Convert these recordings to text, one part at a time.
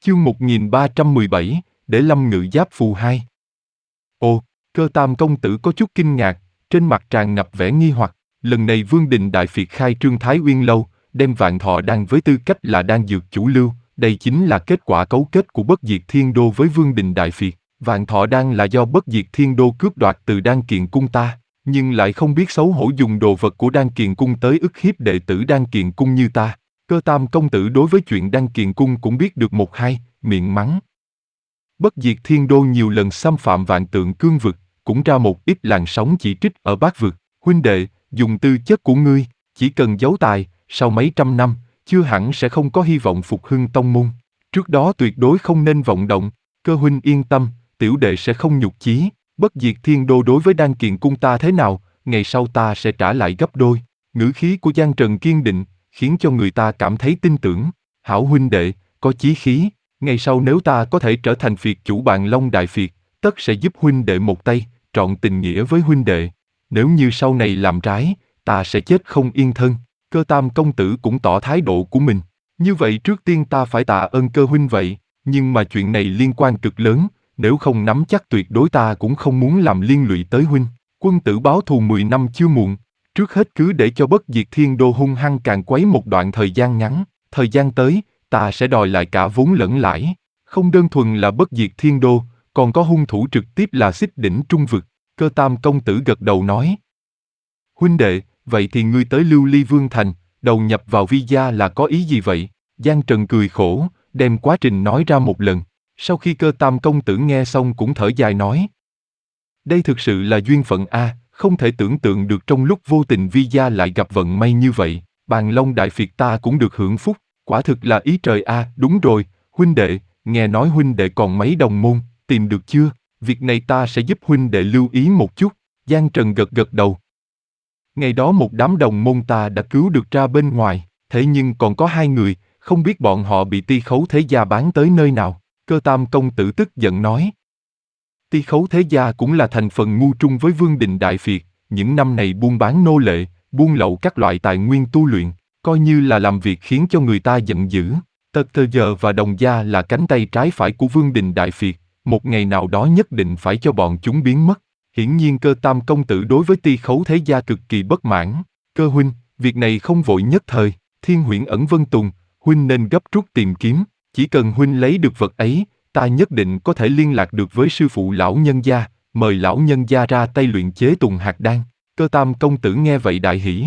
Chương 1317, để Lâm ngự giáp phù 2. Ồ, Cơ Tam công tử có chút kinh ngạc, trên mặt tràn ngập vẻ nghi hoặc. Lần này Vương Đình Đại Phiệt khai trương Thái Uyên Lâu, đem Vạn Thọ Đan với tư cách là đan dược chủ lưu, đây chính là kết quả cấu kết của Bất Diệt Thiên Đô với Vương Đình Đại Phiệt. Vạn Thọ Đan là do Bất Diệt Thiên Đô cướp đoạt từ Đan Kiền Cung ta, nhưng lại không biết xấu hổ dùng đồ vật của Đan Kiền Cung tới ức hiếp đệ tử Đan Kiền Cung như ta. Cơ Tam công tử đối với chuyện Đan Kiền Cung cũng biết được một hai, miệng mắng. Bất Diệt Thiên Đô nhiều lần xâm phạm Vạn Tượng Cương vực, cũng ra một ít làn sóng chỉ trích ở Bát vực. Huynh đệ, dùng tư chất của ngươi, chỉ cần giấu tài, sau mấy trăm năm, chưa hẳn sẽ không có hy vọng phục hưng tông môn. Trước đó tuyệt đối không nên vọng động. Cơ huynh yên tâm, tiểu đệ sẽ không nhục chí. Bất Diệt Thiên Đô đối với Đan Kiền Cung ta thế nào, ngày sau ta sẽ trả lại gấp đôi. Ngữ khí của Giang Trần kiên định, khiến cho người ta cảm thấy tin tưởng. Hảo huynh đệ, có chí khí, ngày sau nếu ta có thể trở thành phiệt chủ Bàn Long Đại Phiệt, tất sẽ giúp huynh đệ một tay, trọn tình nghĩa với huynh đệ. Nếu như sau này làm trái, ta sẽ chết không yên thân. Cơ Tam công tử cũng tỏ thái độ của mình. Như vậy trước tiên ta phải tạ ơn Cơ huynh vậy, nhưng mà chuyện này liên quan cực lớn, nếu không nắm chắc tuyệt đối ta cũng không muốn làm liên lụy tới huynh. Quân tử báo thù 10 năm chưa muộn, trước hết cứ để cho Bất Diệt Thiên Đô hung hăng càn quấy một đoạn thời gian ngắn, thời gian tới, ta sẽ đòi lại cả vốn lẫn lãi. Không đơn thuần là Bất Diệt Thiên Đô, còn có hung thủ trực tiếp là Xích Đỉnh Trung vực. Cơ Tam công tử gật đầu nói. Huynh đệ, vậy thì ngươi tới Lưu Ly Vương Thành, đầu nhập vào Vi gia là có ý gì vậy? Giang Trần cười khổ, đem quá trình nói ra một lần. Sau khi Cơ Tam công tử nghe xong cũng thở dài nói. Đây thực sự là duyên phận a, không thể tưởng tượng được trong lúc vô tình Vi gia lại gặp vận may như vậy. Bàn Long Đại Phiệt ta cũng được hưởng phúc, quả thực là ý trời a. Đúng rồi, huynh đệ, nghe nói huynh đệ còn mấy đồng môn, tìm được chưa? Việc này ta sẽ giúp huynh đệ lưu ý một chút. Giang Trần gật gật đầu. Ngày đó một đám đồng môn ta đã cứu được ra bên ngoài, thế nhưng còn có 2 người, không biết bọn họ bị Ti Khấu Thế Gia bán tới nơi nào. Cơ Tam công tử tức giận nói. Ti Khấu Thế Gia cũng là thành phần ngu trung với Vương Đình Đại Phiệt, những năm này buôn bán nô lệ, buôn lậu các loại tài nguyên tu luyện, coi như là làm việc khiến cho người ta giận dữ. Tật Thơ Giờ và Đồng Gia là cánh tay trái phải của Vương Đình Đại Phiệt, một ngày nào đó nhất định phải cho bọn chúng biến mất. Hiển nhiên Cơ Tam công tử đối với Ti Khấu Thế Gia cực kỳ bất mãn. Cơ huynh, việc này không vội nhất thời, Thiên Huyễn ẩn Vân Tùng, huynh nên gấp rút tìm kiếm, chỉ cần huynh lấy được vật ấy, ta nhất định có thể liên lạc được với sư phụ lão nhân gia, mời lão nhân gia ra tay luyện chế Tùng Hạt Đan. Cơ Tam công tử nghe vậy đại hỉ.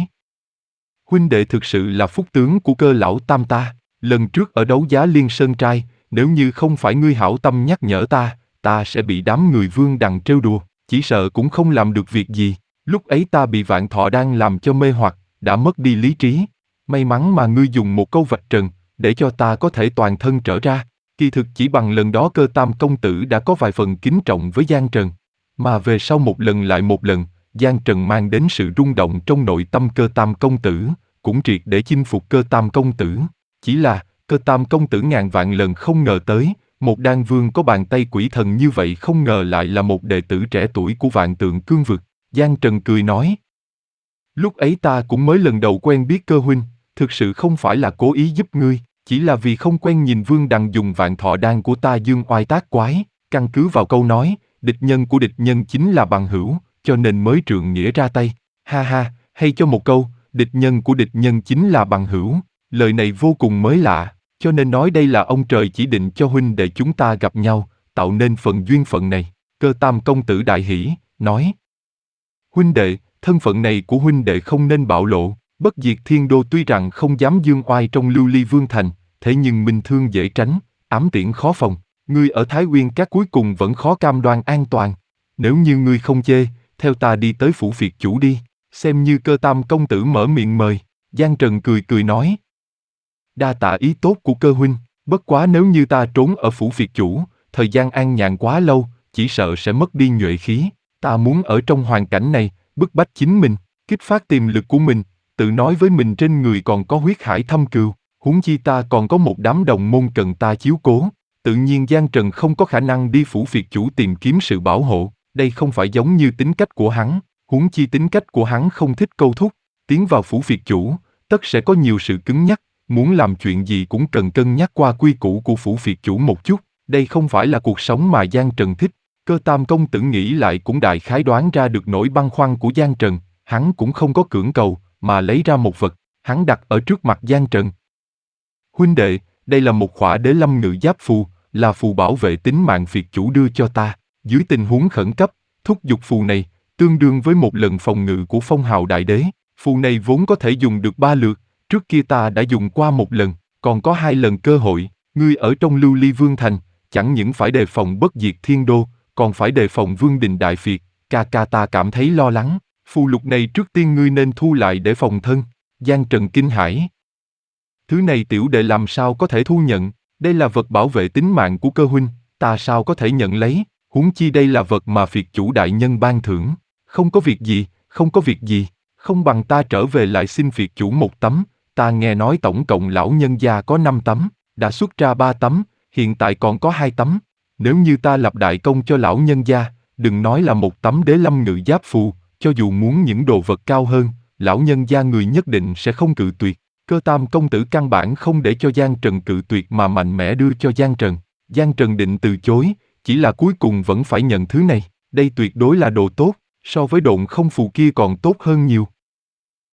Huynh đệ thực sự là phúc tướng của Cơ lão tam ta, lần trước ở đấu giá Liên Sơn Trai, nếu như không phải ngươi hảo tâm nhắc nhở ta sẽ bị đám người Vương Đằng trêu đùa, chỉ sợ cũng không làm được việc gì. Lúc ấy ta bị Vạn Thọ Đan làm cho mê hoặc, đã mất đi lý trí. May mắn mà ngươi dùng một câu vạch trần, để cho ta có thể toàn thân trở ra. Kỳ thực chỉ bằng lần đó Cơ Tam công tử đã có vài phần kính trọng với Giang Trần. Mà về sau một lần lại một lần, Giang Trần mang đến sự rung động trong nội tâm Cơ Tam công tử, cũng triệt để chinh phục Cơ Tam công tử. Chỉ là, Cơ Tam công tử ngàn vạn lần không ngờ tới, một đan vương có bàn tay quỷ thần như vậy không ngờ lại là một đệ tử trẻ tuổi của Vạn Tượng Cương vực. Giang Trần cười nói. Lúc ấy ta cũng mới lần đầu quen biết Cơ huynh, thực sự không phải là cố ý giúp ngươi, chỉ là vì không quen nhìn Vương Đằng dùng Vạn Thọ Đan của ta dương oai tác quái, căn cứ vào câu nói, địch nhân của địch nhân chính là bằng hữu, cho nên mới trượng nghĩa ra tay. Ha ha, hay cho một câu, địch nhân của địch nhân chính là bằng hữu, lời này vô cùng mới lạ, cho nên nói đây là ông trời chỉ định cho huynh đệ chúng ta gặp nhau, tạo nên phần duyên phận này. Cơ Tam công tử đại hỉ, nói. Huynh đệ, thân phận này của huynh đệ không nên bạo lộ. Bất Diệt Thiên Đô tuy rằng không dám dương oai trong Lưu Ly Vương Thành, thế nhưng minh thương dễ tránh, ám tiễn khó phòng. Ngươi ở Thái Uyên Các cuối cùng vẫn khó cam đoan an toàn. Nếu như ngươi không chê, theo ta đi tới phủ phiệt chủ đi, xem như Cơ Tam công tử mở miệng mời. Giang Trần cười cười nói. Đa tạ ý tốt của Cơ huynh, bất quá nếu như ta trốn ở phủ phiệt chủ, thời gian an nhàn quá lâu, chỉ sợ sẽ mất đi nhuệ khí. Ta muốn ở trong hoàn cảnh này, bức bách chính mình, kích phát tiềm lực của mình, tự nói với mình trên người còn có huyết hải thâm cừu, huống chi ta còn có một đám đồng môn cần ta chiếu cố. Tự nhiên Giang Trần không có khả năng đi phủ phiệt chủ tìm kiếm sự bảo hộ, đây không phải giống như tính cách của hắn, huống chi tính cách của hắn không thích câu thúc, tiến vào phủ phiệt chủ, tất sẽ có nhiều sự cứng nhắc, muốn làm chuyện gì cũng cần cân nhắc qua quy củ của phủ phiệt chủ một chút, đây không phải là cuộc sống mà Giang Trần thích. Cơ Tam công tử nghĩ lại cũng đại khái đoán ra được nỗi băn khoăn của Giang Trần, hắn cũng không có cưỡng cầu, mà lấy ra một vật, hắn đặt ở trước mặt Giang Trần. Huynh đệ, đây là một khỏa Đế Lâm Ngự Giáp phù, là phù bảo vệ tính mạng phiệt chủ đưa cho ta, dưới tình huống khẩn cấp, thúc giục phù này, tương đương với một lần phòng ngự của Phong Hào Đại Đế. Phù này vốn có thể dùng được 3 lượt, trước kia ta đã dùng qua 1 lần, còn có 2 lần cơ hội. Ngươi ở trong Lưu Ly Vương Thành, chẳng những phải đề phòng bất diệt thiên đô, còn phải đề phòng Vương Đình Đại Phiệt. Ca ca ta cảm thấy lo lắng, phù lục này trước tiên ngươi nên thu lại để phòng thân. Giang Trần kinh hãi. Thứ này tiểu đệ làm sao có thể thu nhận, đây là vật bảo vệ tính mạng của cơ huynh, ta sao có thể nhận lấy, huống chi đây là vật mà phiệt chủ đại nhân ban thưởng. Không có việc gì, không có việc gì, không bằng ta trở về lại xin phiệt chủ 1 tấm, ta nghe nói tổng cộng lão nhân gia có 5 tấm, đã xuất ra 3 tấm, hiện tại còn có 2 tấm. Nếu như ta lập đại công cho lão nhân gia, đừng nói là 1 tấm Đế Lâm Ngự Giáp phù, cho dù muốn những đồ vật cao hơn, lão nhân gia người nhất định sẽ không cự tuyệt. Cơ Tam công tử căn bản không để cho Giang Trần cự tuyệt mà mạnh mẽ đưa cho Giang Trần. Giang Trần định từ chối, chỉ là cuối cùng vẫn phải nhận thứ này. Đây tuyệt đối là đồ tốt, so với độn không phù kia còn tốt hơn nhiều.